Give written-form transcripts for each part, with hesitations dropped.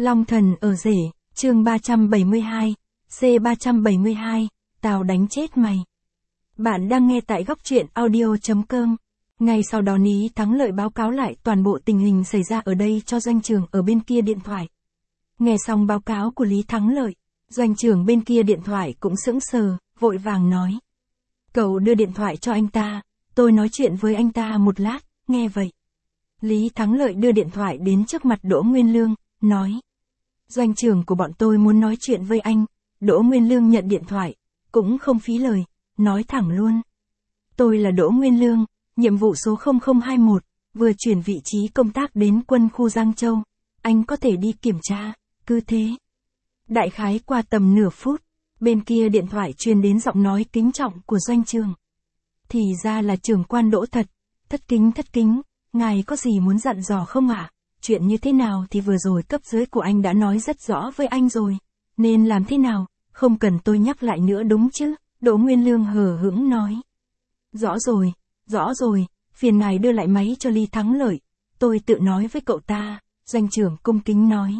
Long thần ở rể, chương 372, C372, tao đánh chết mày. Bạn đang nghe tại góc truyện audio.com. Ngay sau đó Lý Thắng Lợi báo cáo lại toàn bộ tình hình xảy ra ở đây cho doanh trưởng ở bên kia điện thoại. Nghe xong báo cáo của Lý Thắng Lợi, doanh trưởng bên kia điện thoại cũng sững sờ, vội vàng nói. Cậu đưa điện thoại cho anh ta, tôi nói chuyện với anh ta một lát, nghe vậy. Lý Thắng Lợi đưa điện thoại đến trước mặt Đỗ Nguyên Lương, nói. Doanh trưởng của bọn tôi muốn nói chuyện với anh. Đỗ Nguyên Lương nhận điện thoại, cũng không phí lời, nói thẳng luôn. Tôi là Đỗ Nguyên Lương, nhiệm vụ số 0021, vừa chuyển vị trí công tác đến quân khu Giang Châu. Anh có thể đi kiểm tra, cứ thế. Đại khái qua tầm nửa phút, bên kia điện thoại truyền đến giọng nói kính trọng của doanh trưởng. Thì ra là trưởng quan Đỗ thật, thất kính, ngài có gì muốn dặn dò không ạ? Chuyện như thế nào thì vừa rồi cấp dưới của anh đã nói rất rõ với anh rồi, nên làm thế nào, không cần tôi nhắc lại nữa đúng chứ? Đỗ Nguyên Lương hờ hững nói. Rõ rồi, phiền ngài đưa lại máy cho Lý Thắng Lợi, tôi tự nói với cậu ta, doanh trưởng cung kính nói.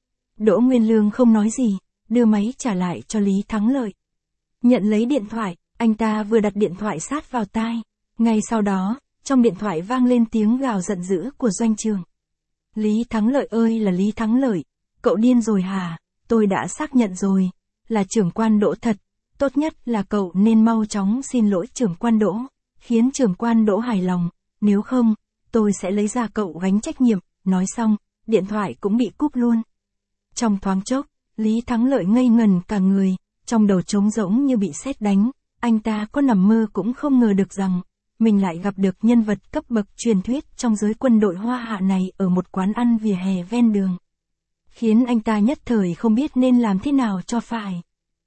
Đỗ Nguyên Lương không nói gì, đưa máy trả lại cho Lý Thắng Lợi. Nhận lấy điện thoại, anh ta vừa đặt điện thoại sát vào tai, ngay sau đó, trong điện thoại vang lên tiếng gào giận dữ của doanh trưởng. Lý Thắng Lợi ơi là Lý Thắng Lợi, cậu điên rồi hả? Tôi đã xác nhận rồi, là trưởng quan Đỗ thật, tốt nhất là cậu nên mau chóng xin lỗi trưởng quan Đỗ, khiến trưởng quan Đỗ hài lòng, nếu không, tôi sẽ lấy ra cậu gánh trách nhiệm, nói xong, điện thoại cũng bị cúp luôn. Trong thoáng chốc, Lý Thắng Lợi ngây ngần cả người, trong đầu trống rỗng như bị sét đánh, anh ta có nằm mơ cũng không ngờ được rằng, mình lại gặp được nhân vật cấp bậc truyền thuyết trong giới quân đội Hoa Hạ này ở một quán ăn vỉa hè ven đường. Khiến anh ta nhất thời không biết nên làm thế nào cho phải.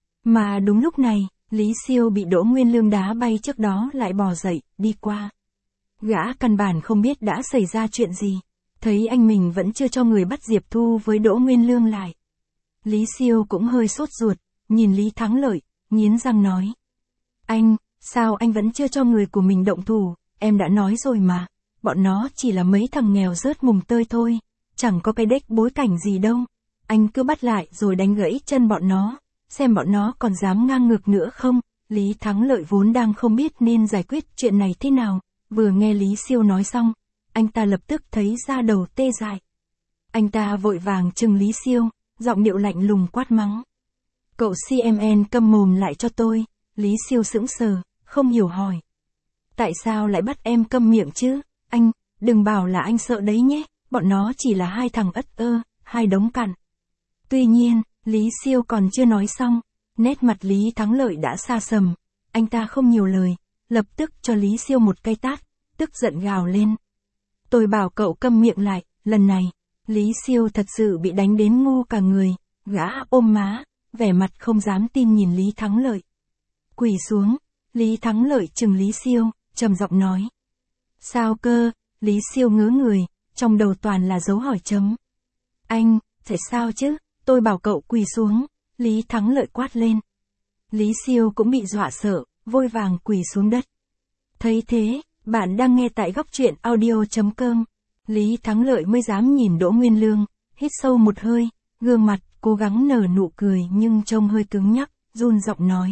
Mà đúng lúc này, Lý Siêu bị Đỗ Nguyên Lương đá bay trước đó lại bò dậy, đi qua. Gã căn bản không biết đã xảy ra chuyện gì, thấy anh mình vẫn chưa cho người bắt Diệp Thu với Đỗ Nguyên Lương lại. Lý Siêu cũng hơi sốt ruột, nhìn Lý Thắng Lợi, nghiến răng nói. Anh, sao anh vẫn chưa cho người của mình động thủ, em đã nói rồi mà, bọn nó chỉ là mấy thằng nghèo rớt mùng tơi thôi, chẳng có cái đếch bối cảnh gì đâu, anh cứ bắt lại rồi đánh gãy chân bọn nó, xem bọn nó còn dám ngang ngược nữa không. Lý Thắng Lợi vốn đang không biết nên giải quyết chuyện này thế nào, vừa nghe Lý Siêu nói xong, anh ta lập tức thấy da đầu tê dại. Anh ta vội vàng trừng Lý Siêu, giọng điệu lạnh lùng quát mắng. Cậu CMN câm mồm lại cho tôi. Lý Siêu sững sờ, không hiểu hỏi. Tại sao lại bắt em câm miệng chứ? Anh, đừng bảo là anh sợ đấy nhé, bọn nó chỉ là hai thằng ất ơ, hai đống cặn. Tuy nhiên, Lý Siêu còn chưa nói xong, nét mặt Lý Thắng Lợi đã xa sầm, anh ta không nhiều lời, lập tức cho Lý Siêu một cái tát, tức giận gào lên. Tôi bảo cậu câm miệng lại, lần này, Lý Siêu thật sự bị đánh đến ngu cả người, gã ôm má, vẻ mặt không dám tin nhìn Lý Thắng Lợi. Quỳ xuống, Lý Thắng Lợi trừng Lý Siêu, trầm giọng nói. Sao cơ? Lý Siêu ngớ người, trong đầu toàn là dấu hỏi chấm. Anh, tại sao chứ? Tôi bảo cậu quỳ xuống, Lý Thắng Lợi quát lên. Lý Siêu cũng bị dọa sợ, vội vàng quỳ xuống đất. Thấy thế, bạn đang nghe tại góc truyện audio.com. Lý Thắng Lợi mới dám nhìn Đỗ Nguyên Lương, hít sâu một hơi, gương mặt cố gắng nở nụ cười nhưng trông hơi cứng nhắc, run giọng nói.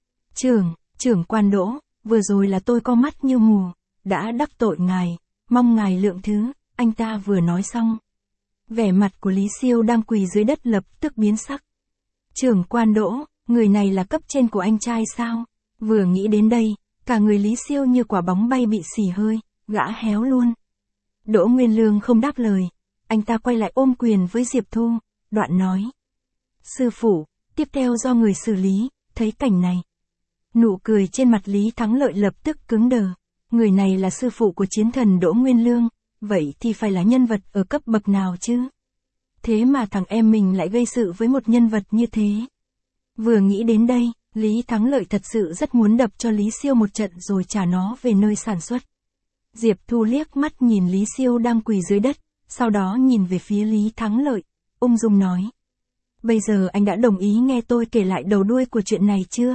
Trưởng quan Đỗ, vừa rồi là tôi có mắt như mù, đã đắc tội ngài, mong ngài lượng thứ, anh ta vừa nói xong. Vẻ mặt của Lý Siêu đang quỳ dưới đất lập tức biến sắc. Trưởng quan Đỗ, người này là cấp trên của anh trai sao? Vừa nghĩ đến đây, cả người Lý Siêu như quả bóng bay bị xì hơi, gã héo luôn. Đỗ Nguyên Lương không đáp lời, anh ta quay lại ôm quyền với Diệp Thu, đoạn nói. Sư phụ, tiếp theo do người xử lý, thấy cảnh này. Nụ cười trên mặt Lý Thắng Lợi lập tức cứng đờ, người này là sư phụ của chiến thần Đỗ Nguyên Lương, vậy thì phải là nhân vật ở cấp bậc nào chứ? Thế mà thằng em mình lại gây sự với một nhân vật như thế. Vừa nghĩ đến đây, Lý Thắng Lợi thật sự rất muốn đập cho Lý Siêu một trận rồi trả nó về nơi sản xuất. Diệp Thu liếc mắt nhìn Lý Siêu đang quỳ dưới đất, sau đó nhìn về phía Lý Thắng Lợi, ung dung nói. Bây giờ anh đã đồng ý nghe tôi kể lại đầu đuôi của chuyện này chưa?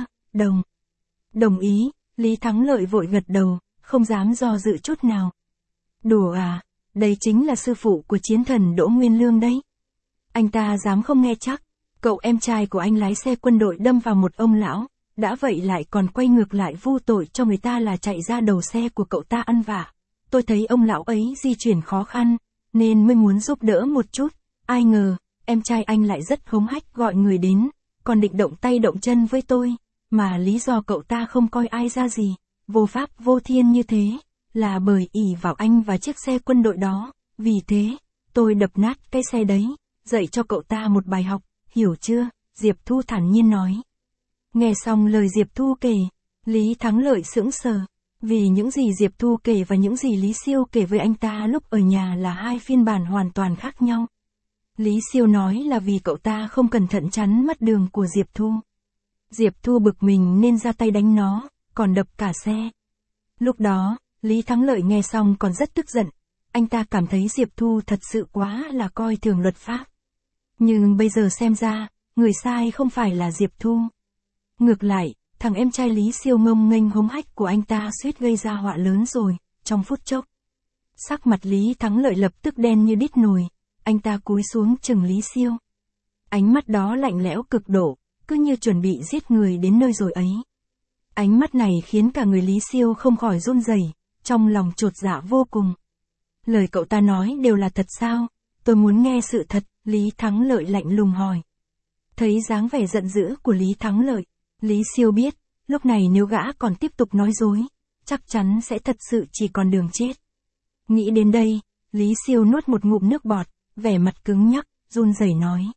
Đồng ý, Lý Thắng Lợi vội gật đầu, không dám do dự chút nào. Đùa à, đây chính là sư phụ của chiến thần Đỗ Nguyên Lương đấy. Anh ta dám không nghe chắc. Cậu em trai của anh lái xe quân đội đâm vào một ông lão, đã vậy lại còn quay ngược lại vu tội cho người ta là chạy ra đầu xe của cậu ta ăn vạ. Tôi thấy ông lão ấy di chuyển khó khăn, nên mới muốn giúp đỡ một chút. Ai ngờ, em trai anh lại rất hống hách gọi người đến, còn định động tay động chân với tôi, mà lý do cậu ta không coi ai ra gì, vô pháp vô thiên như thế, là bởi ỷ vào anh và chiếc xe quân đội đó. Vì thế, tôi đập nát cái xe đấy, dạy cho cậu ta một bài học, hiểu chưa? Diệp Thu thản nhiên nói. Nghe xong lời Diệp Thu kể, Lý Thắng Lợi sững sờ, vì những gì Diệp Thu kể và những gì Lý Siêu kể với anh ta lúc ở nhà là hai phiên bản hoàn toàn khác nhau. Lý Siêu nói là vì cậu ta không cẩn thận chắn mất đường của Diệp Thu. Diệp Thu bực mình nên ra tay đánh nó, còn đập cả xe. Lúc đó, Lý Thắng Lợi nghe xong còn rất tức giận. Anh ta cảm thấy Diệp Thu thật sự quá là coi thường luật pháp. Nhưng bây giờ xem ra, người sai không phải là Diệp Thu. Ngược lại, thằng em trai Lý Siêu ngông nghênh hống hách của anh ta suýt gây ra họa lớn rồi, trong phút chốc. Sắc mặt Lý Thắng Lợi lập tức đen như đít nồi, anh ta cúi xuống chừng Lý Siêu. Ánh mắt đó lạnh lẽo cực độ, cứ như chuẩn bị giết người đến nơi rồi ấy. Ánh mắt này khiến cả người Lý Siêu không khỏi run rẩy, trong lòng chột dạ vô cùng. Lời cậu ta nói đều là thật sao? Tôi muốn nghe sự thật, Lý Thắng Lợi lạnh lùng hỏi. Thấy dáng vẻ giận dữ của Lý Thắng Lợi, Lý Siêu biết, lúc này nếu gã còn tiếp tục nói dối, chắc chắn sẽ thật sự chỉ còn đường chết. Nghĩ đến đây, Lý Siêu nuốt một ngụm nước bọt, vẻ mặt cứng nhắc, run rẩy nói.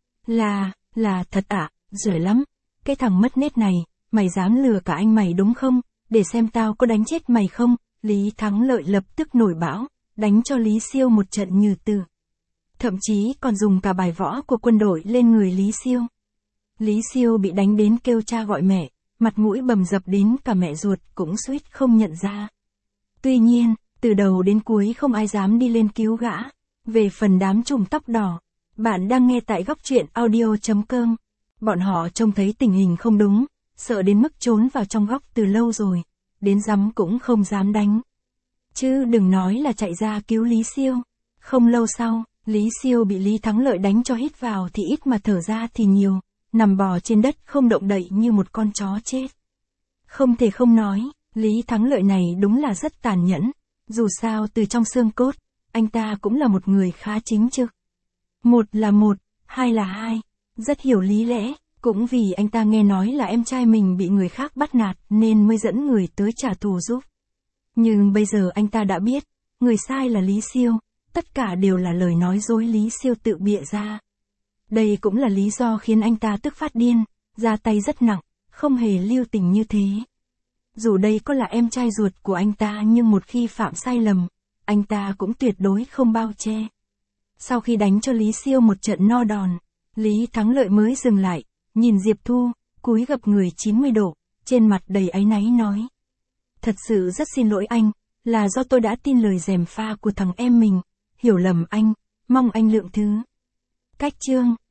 Là thật ạ, giỏi lắm, cái thằng mất nết này, mày dám lừa cả anh mày đúng không, để xem tao có đánh chết mày không? Lý Thắng Lợi lập tức nổi bão, đánh cho Lý Siêu một trận như tử. Thậm chí còn dùng cả bài võ của quân đội lên người Lý Siêu. Lý Siêu bị đánh đến kêu cha gọi mẹ, mặt mũi bầm dập đến cả mẹ ruột cũng suýt không nhận ra. Tuy nhiên, từ đầu đến cuối không ai dám đi lên cứu gã. Về phần đám trùm tóc đỏ, bạn đang nghe tại góc truyện audio.com. Bọn họ trông thấy tình hình không đúng, sợ đến mức trốn vào trong góc từ lâu rồi, đến dám cũng không dám đánh. Chứ đừng nói là chạy ra cứu Lý Siêu. Không lâu sau, Lý Siêu bị Lý Thắng Lợi đánh cho hít vào thì ít mà thở ra thì nhiều, nằm bò trên đất không động đậy như một con chó chết. Không thể không nói, Lý Thắng Lợi này đúng là rất tàn nhẫn, dù sao từ trong xương cốt, anh ta cũng là một người khá chính trực. Một là một, hai là hai, rất hiểu lý lẽ, cũng vì anh ta nghe nói là em trai mình bị người khác bắt nạt nên mới dẫn người tới trả thù giúp. Nhưng bây giờ anh ta đã biết, người sai là Lý Siêu, tất cả đều là lời nói dối Lý Siêu tự bịa ra. Đây cũng là lý do khiến anh ta tức phát điên, ra tay rất nặng, không hề lưu tình như thế. Dù đây có là em trai ruột của anh ta nhưng một khi phạm sai lầm, anh ta cũng tuyệt đối không bao che. Sau khi đánh cho Lý Siêu một trận no đòn, Lý Thắng Lợi mới dừng lại, nhìn Diệp Thu, cúi gập người 90 độ, trên mặt đầy áy náy nói. Thật sự rất xin lỗi anh, là do tôi đã tin lời gièm pha của thằng em mình, hiểu lầm anh, mong anh lượng thứ. Cách chương